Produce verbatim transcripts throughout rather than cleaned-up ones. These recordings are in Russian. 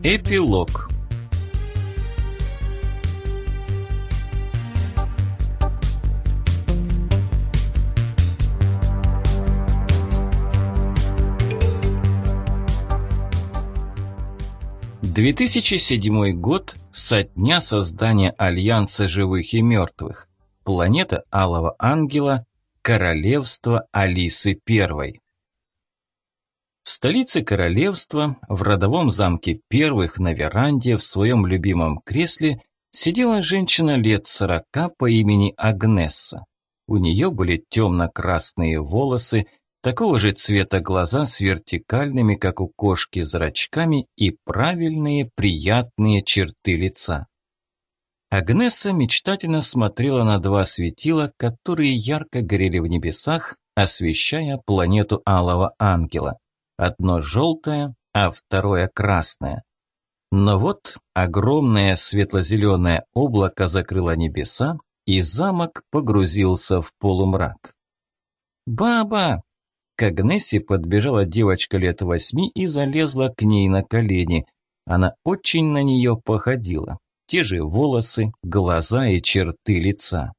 Эпилог. две тысячи седьмой год со дня создания Альянса живых и мертвых. Планета Алого Ангела. Королевство Алисы Первой. В столице королевства, в родовом замке Первых на веранде, в своем любимом кресле, сидела женщина лет сорока по имени Агнесса. У нее были темно-красные волосы, такого же цвета глаза с вертикальными, как у кошки, зрачками и правильные, приятные черты лица. Агнесса мечтательно смотрела на два светила, которые ярко горели в небесах, освещая планету Алого Ангела. Одно желтое, а второе красное. Но вот огромное светло-зеленое облако закрыло небеса, и замок погрузился в полумрак. «Баба!» К Агнессе подбежала девочка лет восьми и залезла к ней на колени. Она очень на нее походила. Те же волосы, глаза и черты лица.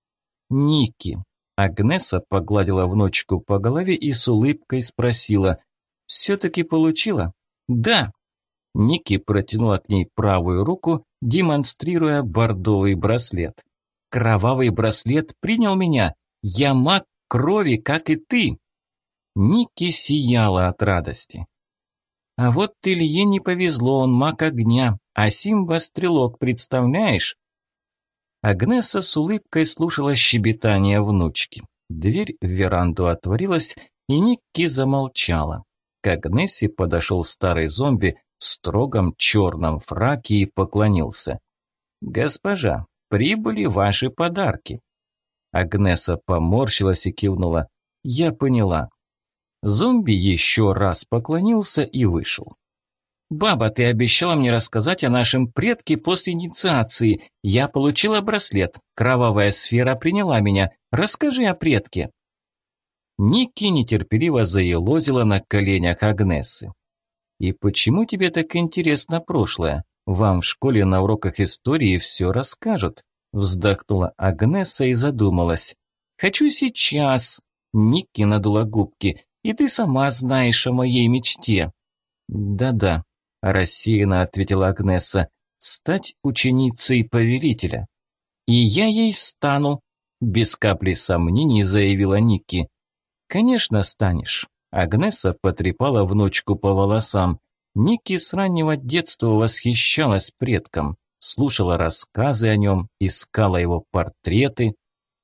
«Ники!» Агнесса погладила внучку по голове и с улыбкой спросила: «Все-таки получила?» «Да!» Ники протянула к ней правую руку, демонстрируя бордовый браслет. «Кровавый браслет принял меня! Я маг крови, как и ты!» Ники сияла от радости. «А вот Илье не повезло, он маг огня, а Симба стрелок, представляешь?» Агнесса с улыбкой слушала щебетание внучки. Дверь в веранду отворилась, и Ники замолчала. К Агнессе подошел старый зомби в строгом черном фраке и поклонился. «Госпожа, прибыли ваши подарки». Агнесса поморщилась и кивнула. «Я поняла». Зомби еще раз поклонился и вышел. «Баба, ты обещала мне рассказать о нашем предке после инициации. Я получила браслет. Кровавая сфера приняла меня. Расскажи о предке». Ники нетерпеливо заелозила на коленях Агнессы. «И почему тебе так интересно прошлое? Вам в школе на уроках истории все расскажут». Вздохнула Агнесса и задумалась. «Хочу сейчас». Ники надула губки. «И ты сама знаешь о моей мечте». «Да-да», – рассеянно ответила Агнесса, – «стать ученицей повелителя». «И я ей стану», – без капли сомнений заявила Ники. «Конечно станешь». Агнесса потрепала внучку по волосам. Ники с раннего детства восхищалась предком, слушала рассказы о нем, искала его портреты.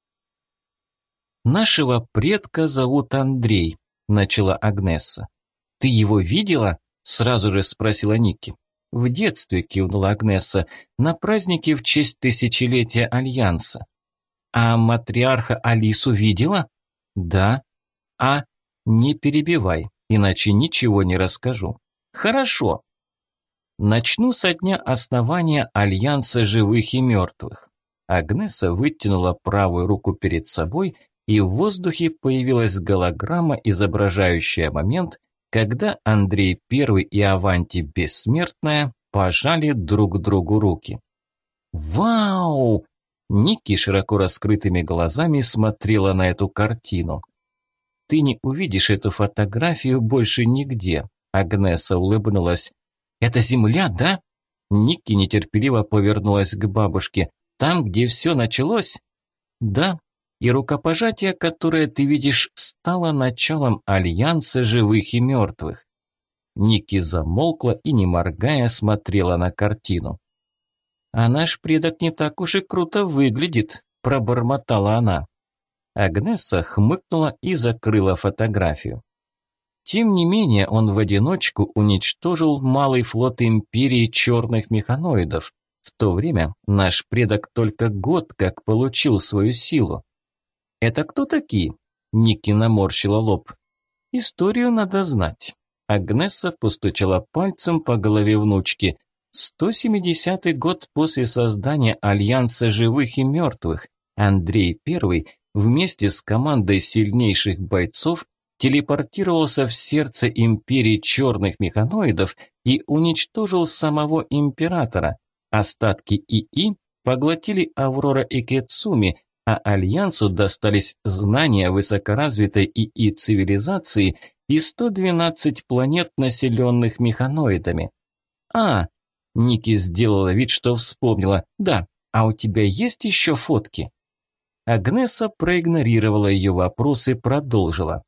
«Нашего предка зовут Андрей», – начала Агнесса. «Ты его видела?» – сразу же спросила Ники. «В детстве», – кивнула Агнесса, – «на празднике в честь тысячелетия Альянса». «А матриарха Алису видела?» «Да». «А, не перебивай, иначе ничего не расскажу». «Хорошо». «Начну со дня основания Альянса живых и мертвых». Агнесса вытянула правую руку перед собой, и в воздухе появилась голограмма, изображающая момент, когда Андрей Первый и Аванти Бессмертная пожали друг другу руки. «Вау!» Ники широко раскрытыми глазами смотрела на эту картину. «Ты не увидишь эту фотографию больше нигде», – Агнесса улыбнулась. «Это Земля, да?» Ники нетерпеливо повернулась к бабушке. «Там, где все началось?» «Да, и рукопожатие, которое ты видишь, стало началом Альянса живых и мертвых». Ники замолкла и, не моргая, смотрела на картину. «А наш предок не так уж и круто выглядит», – пробормотала она. Агнесса хмыкнула и закрыла фотографию. Тем не менее, он в одиночку уничтожил малый флот империи черных механоидов. В то время наш предок только год как получил свою силу. «Это кто такие?» – Ники наморщила лоб. «Историю надо знать». Агнесса постучала пальцем по голове внучки. «сто семидесятый год после создания Альянса живых и мертвых. Андрей Первый вместе с командой сильнейших бойцов телепортировался в сердце империи черных механоидов и уничтожил самого императора. Остатки ИИ поглотили Аврора и Кэцуми, а Альянсу достались знания высокоразвитой ИИ-цивилизации и сто двенадцать планет, населенных механоидами. «А!» – Ники сделала вид, что вспомнила. «Да, а у тебя есть еще фотки?» Агнеса проигнорировала ее вопрос и продолжила.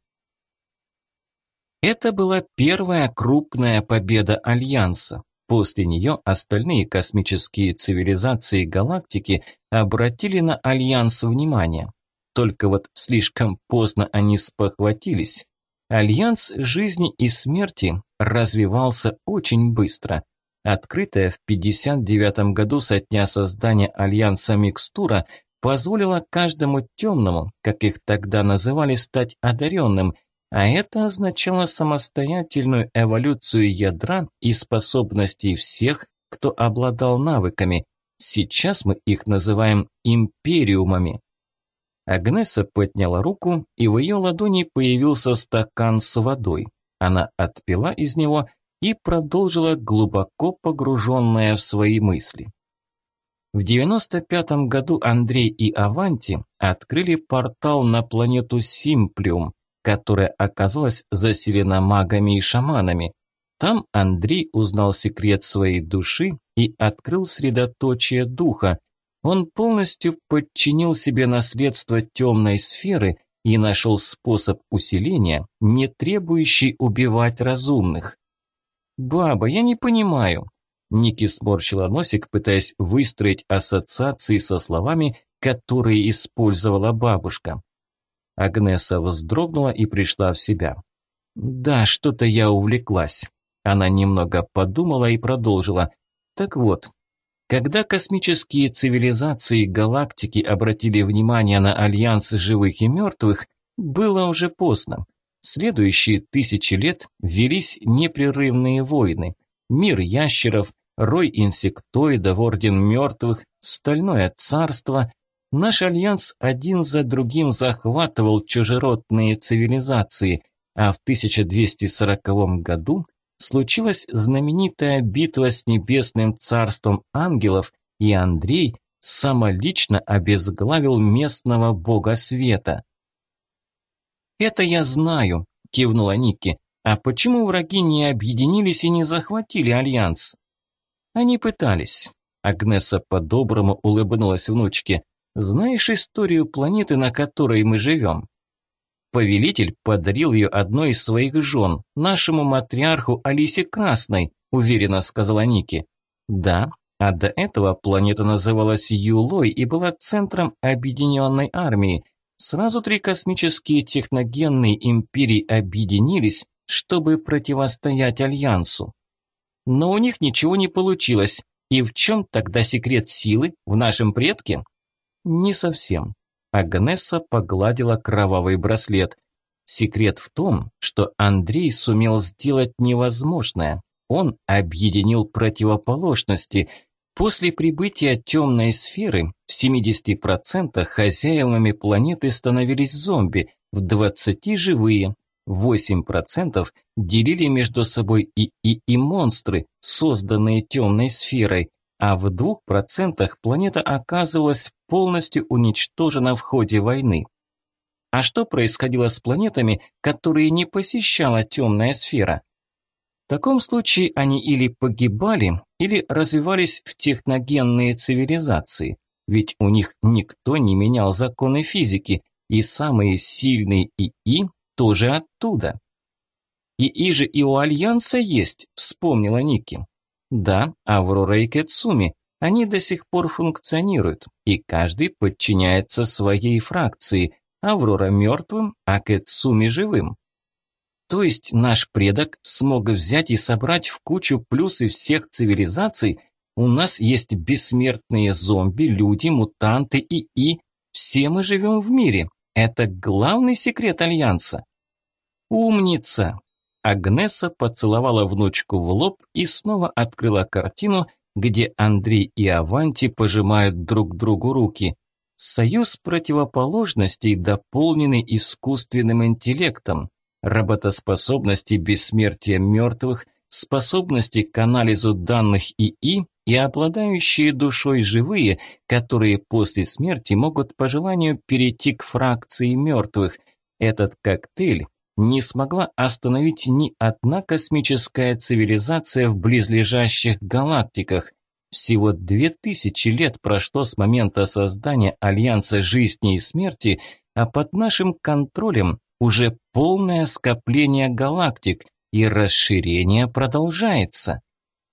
Это была первая крупная победа Альянса. После нее остальные космические цивилизации галактики обратили на Альянс внимание. Только вот слишком поздно они спохватились. Альянс жизни и смерти развивался очень быстро. Открытая в пятьдесят девятом году со дня создания Альянса микстура позволила каждому темному, как их тогда называли, стать одаренным, а это означало самостоятельную эволюцию ядра и способностей всех, кто обладал навыками. Сейчас мы их называем империумами. Агнеса подняла руку, и в ее ладони появился стакан с водой. Она отпила из него и продолжила, глубоко погруженная в свои мысли. В девяносто пятом году Андрей и Аванти открыли портал на планету Симплиум, которая оказалась заселена магами и шаманами. Там Андрей узнал секрет своей души и открыл средоточие духа. Он полностью подчинил себе наследство темной сферы и нашел способ усиления, не требующий убивать разумных. «Баба, я не понимаю». Ники сморщила носик, пытаясь выстроить ассоциации со словами, которые использовала бабушка. Агнеса вздрогнула и пришла в себя. «Да, что-то я увлеклась». Она немного подумала и продолжила. «Так вот, когда космические цивилизации галактики обратили внимание на альянс живых и мертвых, было уже поздно. Следующие тысячи лет велись непрерывные войны. Мир ящеров, рой инсектоидов, орден мертвых, стальное царство. Наш альянс один за другим захватывал чужеродные цивилизации, а в тысяча двести сороковом году случилась знаменитая битва с небесным царством ангелов, и Андрей самолично обезглавил местного бога света. «Это я знаю», – кивнула Ники. «А почему враги не объединились и не захватили альянс?» «Они пытались». Агнеса по-доброму улыбнулась внучке. «Знаешь историю планеты, на которой мы живем?» «Повелитель подарил ее одной из своих жен, нашему матриарху Алисе Красной», уверенно сказала Ники. «Да, а до этого планета называлась Юлой и была центром объединенной армии. Сразу три космические техногенные империи объединились, чтобы противостоять Альянсу. Но у них ничего не получилось. И в чем тогда секрет силы? В нашем предке?» «Не совсем». Агнеса погладила кровавый браслет. «Секрет в том, что Андрей сумел сделать невозможное. Он объединил противоположности. После прибытия темной сферы в семидесяти процентах хозяевами планеты становились зомби, в двадцати процентах живые, восемь процентов делили между собой ИИ и монстры, созданные темной сферой, а в двух процентах планета оказывалась полностью уничтожена в ходе войны. А что происходило с планетами, которые не посещала темная сфера? В таком случае они или погибали, или развивались в техногенные цивилизации, ведь у них никто не менял законы физики, и самые сильные ИИ тоже оттуда. «ИИ же и у Альянса есть», – вспомнила Ники. «Да, Аврора и Кэцуми, они до сих пор функционируют, и каждый подчиняется своей фракции, Аврора мертвым, а Кэцуми живым». То есть наш предок смог взять и собрать в кучу плюсы всех цивилизаций? У нас есть бессмертные зомби, люди, мутанты и и. Все мы живем в мире. Это главный секрет Альянса. Умница! Агнеса поцеловала внучку в лоб и снова открыла картину, где Андрей и Аванти пожимают друг другу руки. Союз противоположностей, дополненный искусственным интеллектом. работоспособности бессмертия мертвых, способности к анализу данных ИИ и обладающие душой живые, которые после смерти могут по желанию перейти к фракции мертвых. Этот коктейль не смогла остановить ни одна космическая цивилизация в близлежащих галактиках. Всего две тысячи лет прошло с момента создания Альянса Жизни и Смерти, а под нашим контролем уже полное скопление галактик, и расширение продолжается.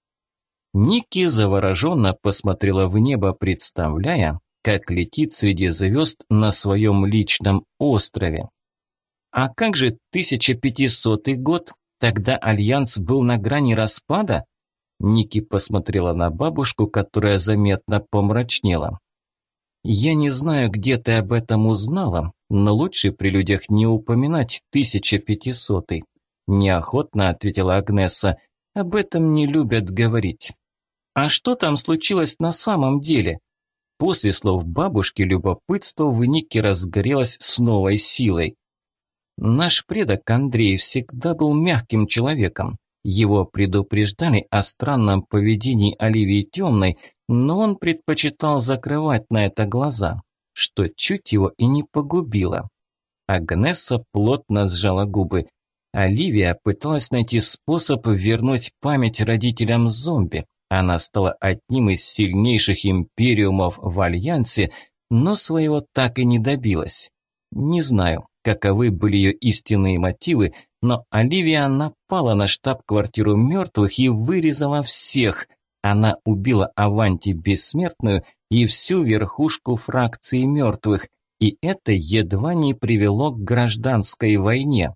Ники завороженно посмотрела в небо, представляя, как летит среди звезд на своем личном острове. А как же тысяча пятисотый год? Тогда Альянс был на грани распада? Ники посмотрела на бабушку, которая заметно помрачнела. «Я не знаю, где ты об этом узнала, но лучше при людях не упоминать тысяча пятисотый», неохотно ответила Агнесса. «Об этом не любят говорить». «А что там случилось на самом деле?» После слов бабушки любопытство в Нике разгорелось с новой силой. «Наш предок Андрей всегда был мягким человеком. Его предупреждали о странном поведении Оливии Темной, но он предпочитал закрывать на это глаза, что чуть его и не погубило». Агнесса плотно сжала губы. Оливия пыталась найти способ вернуть память родителям зомби. Она стала одним из сильнейших империумов в Альянсе, но своего так и не добилась. Не знаю, каковы были ее истинные мотивы, но Оливия напала на штаб-квартиру мертвых и вырезала всех. Она убила Аванти Бессмертную и всю верхушку фракции мертвых, и это едва не привело к гражданской войне.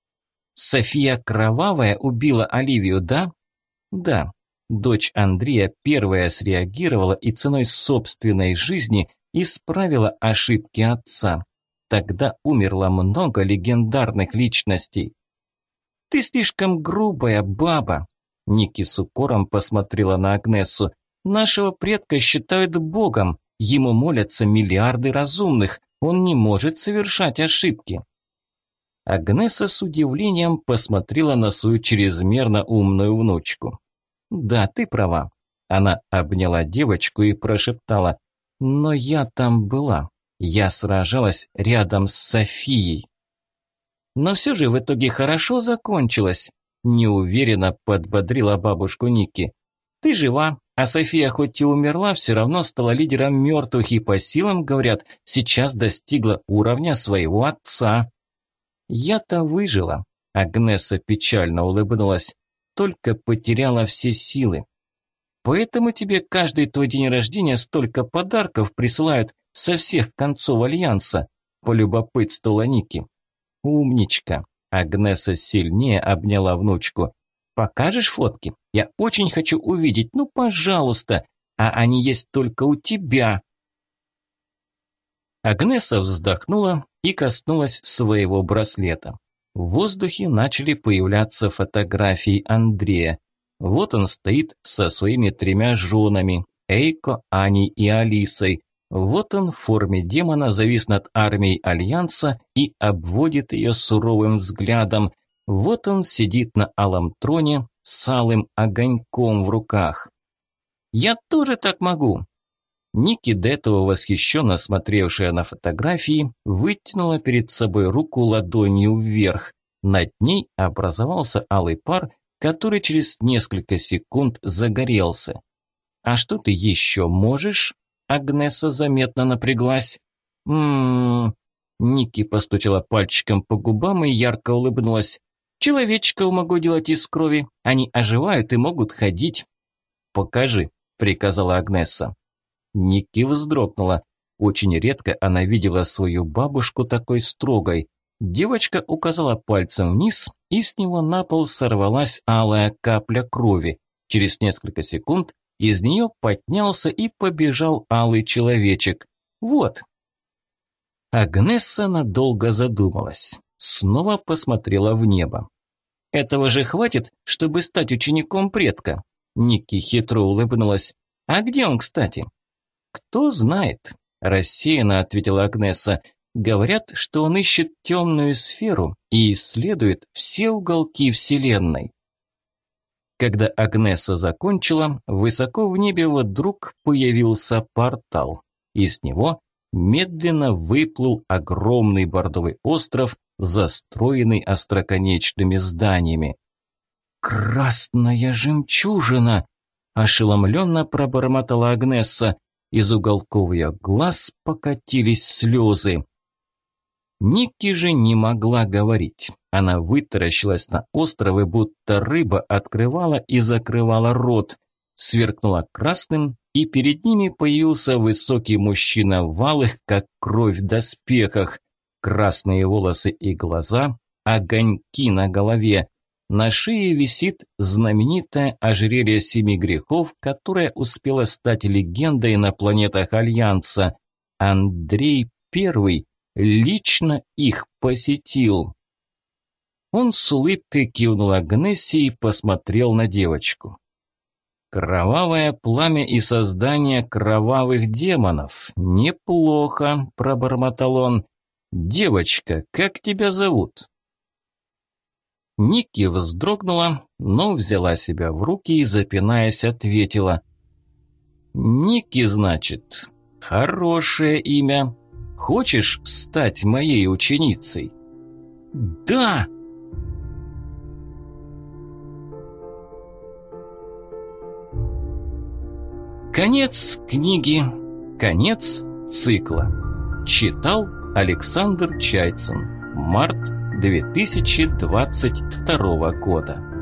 София Кровавая убила Оливию, да? Да. Дочь Андрея первая среагировала и ценой собственной жизни исправила ошибки отца. Тогда умерло много легендарных личностей. «Ты слишком грубая баба», – Ники с укором посмотрела на Агнесу. «Нашего предка считают богом, ему молятся миллиарды разумных, он не может совершать ошибки». Агнеса с удивлением посмотрела на свою чрезмерно умную внучку. «Да, ты права». Она обняла девочку и прошептала: «Но я там была. Я сражалась рядом с Софией». «Но все же в итоге хорошо закончилось», – неуверенно подбодрила бабушку Ники. «Ты жива, а София хоть и умерла, все равно стала лидером мертвых и по силам, говорят, сейчас достигла уровня своего отца». «Я-то выжила», – Агнеса печально улыбнулась, – «только потеряла все силы. Поэтому тебе каждый твой день рождения столько подарков присылают со всех концов Альянса», – полюбопытствовала Ники. «Умничка», – Агнеса сильнее обняла внучку. «Покажешь фотки? Я очень хочу увидеть, ну пожалуйста, а они есть только у тебя». Агнеса вздохнула и коснулась своего браслета. В воздухе начали появляться фотографии Андрея. Вот он стоит со своими тремя женами – Эйко, Аней и Алисой. Вот он в форме демона завис над армией Альянса и обводит ее суровым взглядом. Вот он сидит на алом троне с алым огоньком в руках. «Я тоже так могу!» Ники, до этого восхищенно смотревшая на фотографии, вытянула перед собой руку ладонью вверх. Над ней образовался алый пар, который через несколько секунд загорелся. «А что ты еще можешь?» Агнеса заметно напряглась. «М-м-м...» Ники постучала пальчиком по губам и ярко улыбнулась. «Человечков могу делать из крови. Они оживают и могут ходить». «Покажи», – приказала Агнеса. Ники вздрогнула. Очень редко она видела свою бабушку такой строгой. Девочка указала пальцем вниз, и с него на пол сорвалась алая капля крови. Через несколько секунд из нее поднялся и побежал алый человечек. Вот. Агнесса надолго задумалась. Снова посмотрела в небо. «Этого же хватит, чтобы стать учеником предка?» Ники хитро улыбнулась. «А где он, кстати?» «Кто знает», – рассеянно ответила Агнеса. Говорят, что он ищет темную сферу и исследует все уголки Вселенной. Когда Агнеса закончила, высоко в небе вдруг появился портал. Из него медленно выплыл огромный бордовый остров, застроенный остроконечными зданиями. «Красная жемчужина!» – ошеломленно пробормотала Агнеса. Из уголков ее глаз покатились слезы. Никки же не могла говорить. Она вытаращилась на остров, и будто рыба открывала и закрывала рот. Сверкнула красным, и перед ними появился высокий мужчина в алых, как кровь, доспехах. Красные волосы и глаза, огоньки на голове. На шее висит знаменитое ожерелье семи грехов, которое успело стать легендой на планетах Альянса. Андрей Первый лично их посетил. Он с улыбкой кивнул Агнессе и посмотрел на девочку. «Кровавое пламя и создание кровавых демонов. Неплохо», – пробормотал он. «Девочка, как тебя зовут?» Никки вздрогнула, но взяла себя в руки и, запинаясь, ответила. «Никки, значит, хорошее имя. Хочешь стать моей ученицей?» «Да!» Конец книги. Конец цикла. Читал Александр Чайцин. Март две тысячи двадцать второго года.